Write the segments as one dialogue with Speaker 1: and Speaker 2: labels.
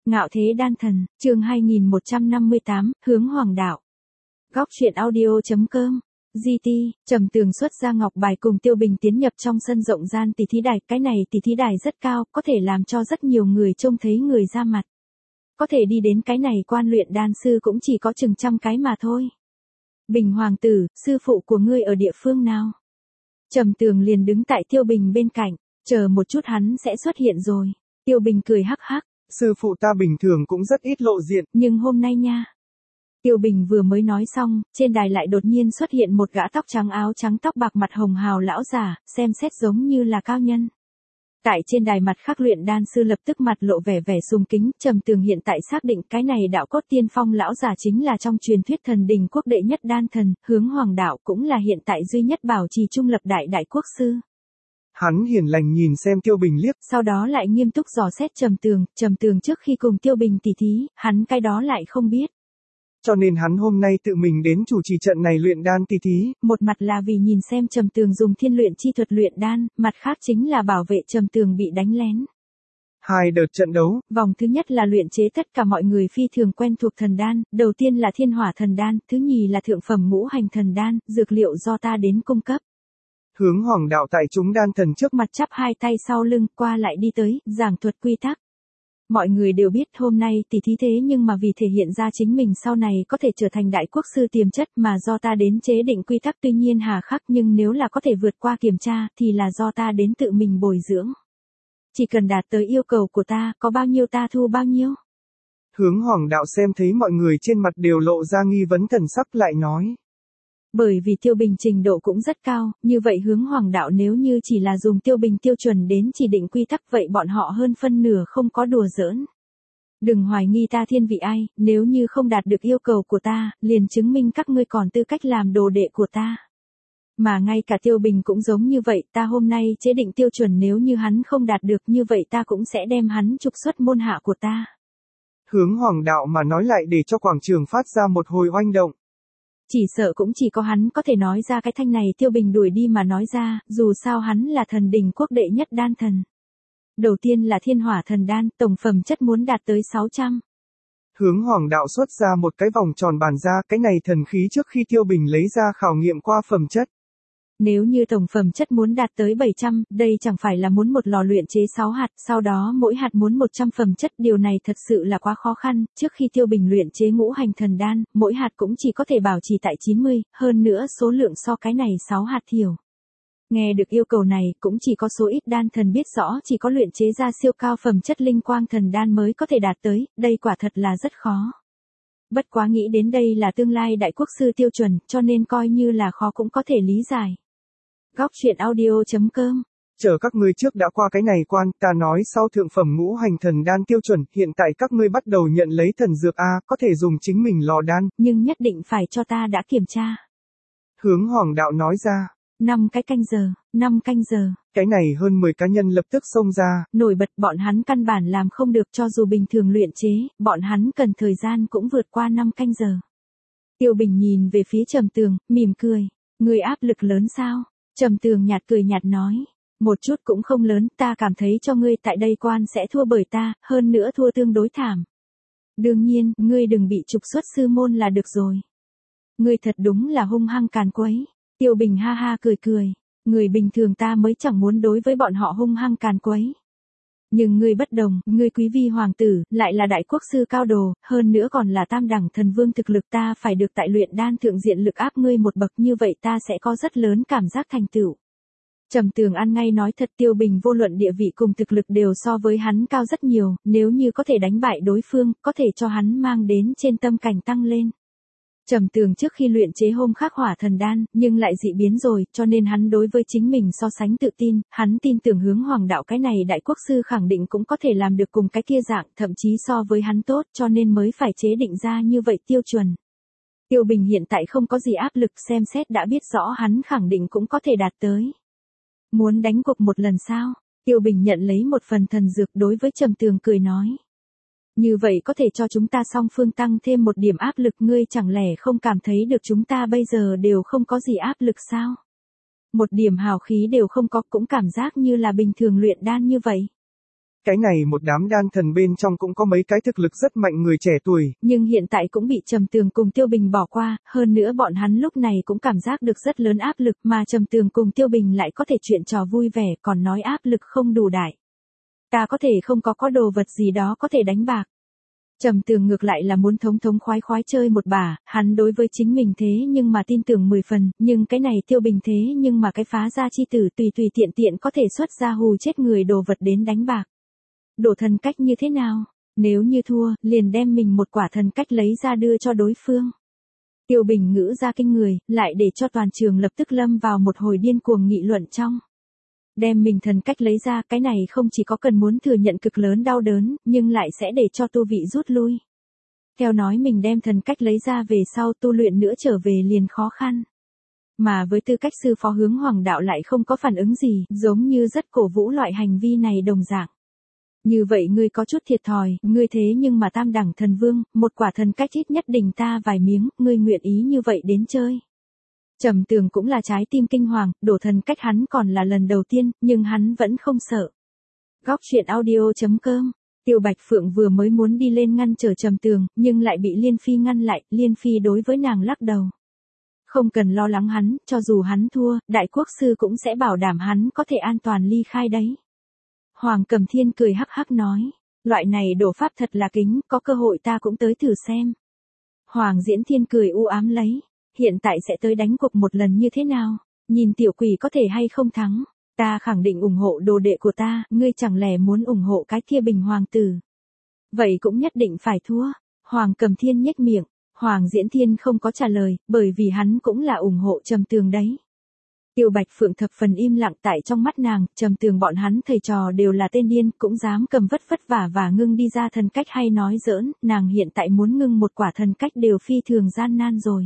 Speaker 1: Ngạo thế đan thần, chương 2158, hướng hoàng đạo. Góc truyện audio.com. GT, Trầm Tường xuất ra ngọc bài cùng Tiêu Bình tiến nhập trong sân rộng gian tỷ thí đài, cái này tỷ thí đài rất cao, có thể làm cho rất nhiều người trông thấy người ra mặt. Có thể đi đến cái này quan luyện đan sư cũng chỉ có chừng trăm cái mà thôi. Bình hoàng tử, sư phụ của ngươi ở địa phương nào? Trầm Tường liền đứng tại Tiêu Bình bên cạnh, chờ một chút hắn sẽ xuất hiện rồi. Tiêu Bình cười hắc hắc.
Speaker 2: Sư phụ ta bình thường cũng rất ít lộ diện.
Speaker 1: Nhưng hôm nay nha. Tiêu Bình vừa mới nói xong, trên đài lại đột nhiên xuất hiện một gã tóc trắng áo trắng tóc bạc mặt hồng hào lão giả, xem xét giống như là cao nhân. Tại trên đài mặt khắc luyện đan sư lập tức mặt lộ vẻ sùng kính, Trầm Tường hiện tại xác định cái này đạo cốt tiên phong lão giả chính là trong truyền thuyết thần đình quốc đệ nhất đan thần, hướng hoàng đạo cũng là hiện tại duy nhất bảo trì trung lập đại quốc sư.
Speaker 2: Hắn hiền lành nhìn xem Tiêu Bình liếc,
Speaker 1: sau đó lại nghiêm túc dò xét Trầm Tường trước khi cùng Tiêu Bình tỉ thí, hắn cái đó lại không biết.
Speaker 2: Cho nên hắn hôm nay tự mình đến chủ trì trận này luyện đan tỉ thí.
Speaker 1: Một mặt là vì nhìn xem Trầm Tường dùng thiên luyện chi thuật luyện đan, mặt khác chính là bảo vệ Trầm Tường bị đánh lén.
Speaker 2: Hai đợt trận đấu.
Speaker 1: Vòng thứ nhất là luyện chế tất cả mọi người phi thường quen thuộc thần đan, đầu tiên là thiên hỏa thần đan, thứ nhì là thượng phẩm ngũ hành thần đan, dược liệu do ta đến cung cấp.
Speaker 2: Hướng hoàng đạo tại chúng đan thần trước
Speaker 1: mặt chắp hai tay sau lưng, qua lại đi tới, giảng thuật quy tắc. Mọi người đều biết hôm nay tỷ thí thế nhưng mà vì thể hiện ra chính mình sau này có thể trở thành đại quốc sư tiềm chất mà do ta đến chế định quy tắc, tuy nhiên hà khắc nhưng nếu là có thể vượt qua kiểm tra thì là do ta đến tự mình bồi dưỡng. Chỉ cần đạt tới yêu cầu của ta, có bao nhiêu ta thu bao nhiêu.
Speaker 2: Hướng hoàng đạo xem thấy mọi người trên mặt đều lộ ra nghi vấn thần sắc lại nói.
Speaker 1: Bởi vì Tiêu Bình trình độ cũng rất cao, như vậy hướng hoàng đạo nếu như chỉ là dùng Tiêu Bình tiêu chuẩn đến chỉ định quy tắc vậy bọn họ hơn phân nửa không có đùa giỡn. Đừng hoài nghi ta thiên vị ai, nếu như không đạt được yêu cầu của ta, liền chứng minh các ngươi còn tư cách làm đồ đệ của ta. Mà ngay cả Tiêu Bình cũng giống như vậy, ta hôm nay chế định tiêu chuẩn nếu như hắn không đạt được như vậy ta cũng sẽ đem hắn trục xuất môn hạ của ta.
Speaker 2: Hướng hoàng đạo mà nói lại để cho quảng trường phát ra một hồi oanh động.
Speaker 1: Chỉ sợ cũng chỉ có hắn có thể nói ra cái thanh này, Tiêu Bình đuổi đi mà nói ra, dù sao hắn là thần đình quốc đệ nhất đan thần. Đầu tiên là thiên hỏa thần đan, tổng phẩm chất muốn đạt tới 600.
Speaker 2: Hướng hoàng đạo xuất ra một cái vòng tròn bàn ra, cái này thần khí trước khi Tiêu Bình lấy ra khảo nghiệm qua phẩm chất.
Speaker 1: Nếu như tổng phẩm chất muốn đạt tới 700, đây chẳng phải là muốn một lò luyện chế 6 hạt, sau đó mỗi hạt muốn 100 phẩm chất, điều này thật sự là quá khó khăn, trước khi Tiêu Bình luyện chế ngũ hành thần đan, mỗi hạt cũng chỉ có thể bảo trì tại 90, hơn nữa số lượng so cái này 6 hạt thiểu. Nghe được yêu cầu này, cũng chỉ có số ít đan thần biết rõ chỉ có luyện chế ra siêu cao phẩm chất linh quang thần đan mới có thể đạt tới, đây quả thật là rất khó. Bất quá nghĩ đến đây là tương lai đại quốc sư tiêu chuẩn, cho nên coi như là khó cũng có thể lý giải. Góc truyện audio.com.
Speaker 2: Chờ các ngươi trước đã qua cái này quan, ta nói sau thượng phẩm ngũ hành thần đan tiêu chuẩn, hiện tại các ngươi bắt đầu nhận lấy thần dược A, có thể dùng chính mình lò đan.
Speaker 1: Nhưng nhất định phải cho ta đã kiểm tra.
Speaker 2: Hướng hoàng đạo nói ra.
Speaker 1: 5 canh giờ.
Speaker 2: Cái này hơn 10 cá nhân lập tức xông ra.
Speaker 1: Nổi bật bọn hắn căn bản làm không được cho dù bình thường luyện chế, bọn hắn cần thời gian cũng vượt qua 5 canh giờ. Tiêu Bình nhìn về phía Trầm Tường, mỉm cười. Người áp lực lớn sao? Trầm Tường nhạt cười nhạt nói. Một chút cũng không lớn, ta cảm thấy cho ngươi tại đây quan sẽ thua bởi ta, hơn nữa thua tương đối thảm. Đương nhiên, ngươi đừng bị trục xuất sư môn là được rồi. Ngươi thật đúng là hung hăng càn quấy. Tiêu Bình ha ha cười. Người bình thường ta mới chẳng muốn đối với bọn họ hung hăng càn quấy. Nhưng ngươi bất đồng, ngươi quý vi hoàng tử, lại là đại quốc sư cao đồ, hơn nữa còn là tam đẳng thần vương, thực lực ta phải được tại luyện đan thượng diện lực áp ngươi một bậc, như vậy ta sẽ có rất lớn cảm giác thành tựu. Trầm Tường ăn ngay nói thật, Tiêu Bình vô luận địa vị cùng thực lực đều so với hắn cao rất nhiều, nếu như có thể đánh bại đối phương, có thể cho hắn mang đến trên tâm cảnh tăng lên. Trầm Tường trước khi luyện chế hôm khắc hỏa thần đan, nhưng lại dị biến rồi, cho nên hắn đối với chính mình so sánh tự tin, hắn tin tưởng hướng hoàng đạo cái này đại quốc sư khẳng định cũng có thể làm được cùng cái kia dạng, thậm chí so với hắn tốt, cho nên mới phải chế định ra như vậy tiêu chuẩn. Tiêu Bình hiện tại không có gì áp lực, xem xét đã biết rõ hắn khẳng định cũng có thể đạt tới. Muốn đánh cuộc một lần sao? Tiêu Bình nhận lấy một phần thần dược đối với Trầm Tường cười nói. Như vậy có thể cho chúng ta song phương tăng thêm một điểm áp lực, ngươi chẳng lẽ không cảm thấy được chúng ta bây giờ đều không có gì áp lực sao? Một điểm hào khí đều không có, cũng cảm giác như là bình thường luyện đan như vậy.
Speaker 2: Cái này một đám đan thần bên trong cũng có mấy cái thực lực rất mạnh người trẻ tuổi.
Speaker 1: Nhưng hiện tại cũng bị Trầm Tường cùng Tiêu Bình bỏ qua, hơn nữa bọn hắn lúc này cũng cảm giác được rất lớn áp lực mà Trầm Tường cùng Tiêu Bình lại có thể chuyện trò vui vẻ còn nói áp lực không đủ đại. Ta có thể không có đồ vật gì đó có thể đánh bạc. Trầm Tường ngược lại là muốn thống thống khoái khoái chơi một bả, hắn đối với chính mình thế nhưng mà tin tưởng 10 phần, nhưng cái này Tiêu Bình thế nhưng mà cái phá gia chi tử tùy tiện tiện có thể xuất ra hù chết người đồ vật đến đánh bạc. Đổ thần cách như thế nào? Nếu như thua, liền đem mình một quả thần cách lấy ra đưa cho đối phương. Tiêu Bình ngữ ra kinh người, lại để cho toàn trường lập tức lâm vào một hồi điên cuồng nghị luận trong. Đem mình thần cách lấy ra, cái này không chỉ có cần muốn thừa nhận cực lớn đau đớn, nhưng lại sẽ để cho tu vị rút lui. Theo nói mình đem thần cách lấy ra về sau tu luyện nữa trở về liền khó khăn. Mà với tư cách sư phó Hướng Hoàng đạo lại không có phản ứng gì, giống như rất cổ vũ loại hành vi này đồng dạng. Như vậy ngươi có chút thiệt thòi, ngươi thế nhưng mà tam đẳng thần vương, một quả thần cách ít nhất đỉnh ta vài miếng, ngươi nguyện ý như vậy đến chơi. Trầm Tường cũng là trái tim kinh hoàng, đổ thần cách hắn còn là lần đầu tiên, nhưng hắn vẫn không sợ. Góc truyện audio.com. Tiêu Bạch Phượng vừa mới muốn đi lên ngăn trở Trầm Tường, nhưng lại bị Liên Phi ngăn lại, Liên Phi đối với nàng lắc đầu. Không cần lo lắng hắn, cho dù hắn thua, Đại Quốc Sư cũng sẽ bảo đảm hắn có thể an toàn ly khai đấy. Hoàng Cầm Thiên cười hắc hắc nói, loại này đổ pháp thật là kính, có cơ hội ta cũng tới thử xem. Hoàng Diễn Thiên cười u ám lấy, hiện tại sẽ tới đánh cuộc một lần như thế nào, nhìn tiểu quỷ có thể hay không thắng, ta khẳng định ủng hộ đồ đệ của ta, ngươi chẳng lẽ muốn ủng hộ cái kia Bình Hoàng tử. Vậy cũng nhất định phải thua, Hoàng Cầm Thiên nhếch miệng, Hoàng Diễn Thiên không có trả lời, bởi vì hắn cũng là ủng hộ Trầm Tường đấy. Tiêu Bạch Phượng thập phần im lặng tại trong mắt nàng, Trầm Tường bọn hắn thầy trò đều là tên điên, cũng dám cầm vất vả và ngưng đi ra thần cách hay nói giỡn, nàng hiện tại muốn ngưng một quả thần cách đều phi thường gian nan rồi.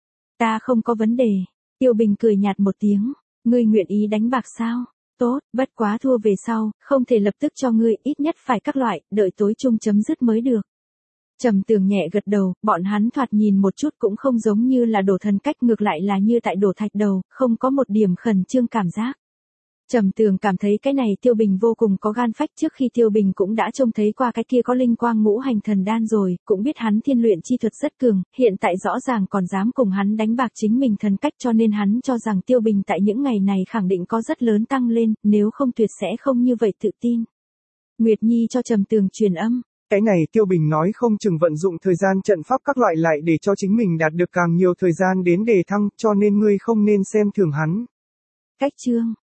Speaker 1: Ta không có vấn đề, Tiêu Bình cười nhạt một tiếng, ngươi nguyện ý đánh bạc sao? Tốt, bất quá thua về sau, không thể lập tức cho ngươi, ít nhất phải các loại, đợi tối chung chấm dứt mới được. Trầm Tường nhẹ gật đầu, bọn hắn thoạt nhìn một chút cũng không giống như là đổ thần cách, ngược lại là như tại đổ thạch đầu, không có một điểm khẩn trương cảm giác. Trầm Tường cảm thấy cái này Tiêu Bình vô cùng có gan phách, trước khi Tiêu Bình cũng đã trông thấy qua cái kia có linh quang ngũ hành thần đan rồi, cũng biết hắn thiên luyện chi thuật rất cường, hiện tại rõ ràng còn dám cùng hắn đánh bạc chính mình thần cách, cho nên hắn cho rằng Tiêu Bình tại những ngày này khẳng định có rất lớn tăng lên, nếu không tuyệt sẽ không như vậy tự tin. Nguyệt Nhi cho Trầm Tường truyền âm.
Speaker 2: Cái này Tiêu Bình nói không chừng vận dụng thời gian trận pháp các loại lại để cho chính mình đạt được càng nhiều thời gian đến đề thăng, cho nên ngươi không nên xem thường hắn.
Speaker 1: Cách chương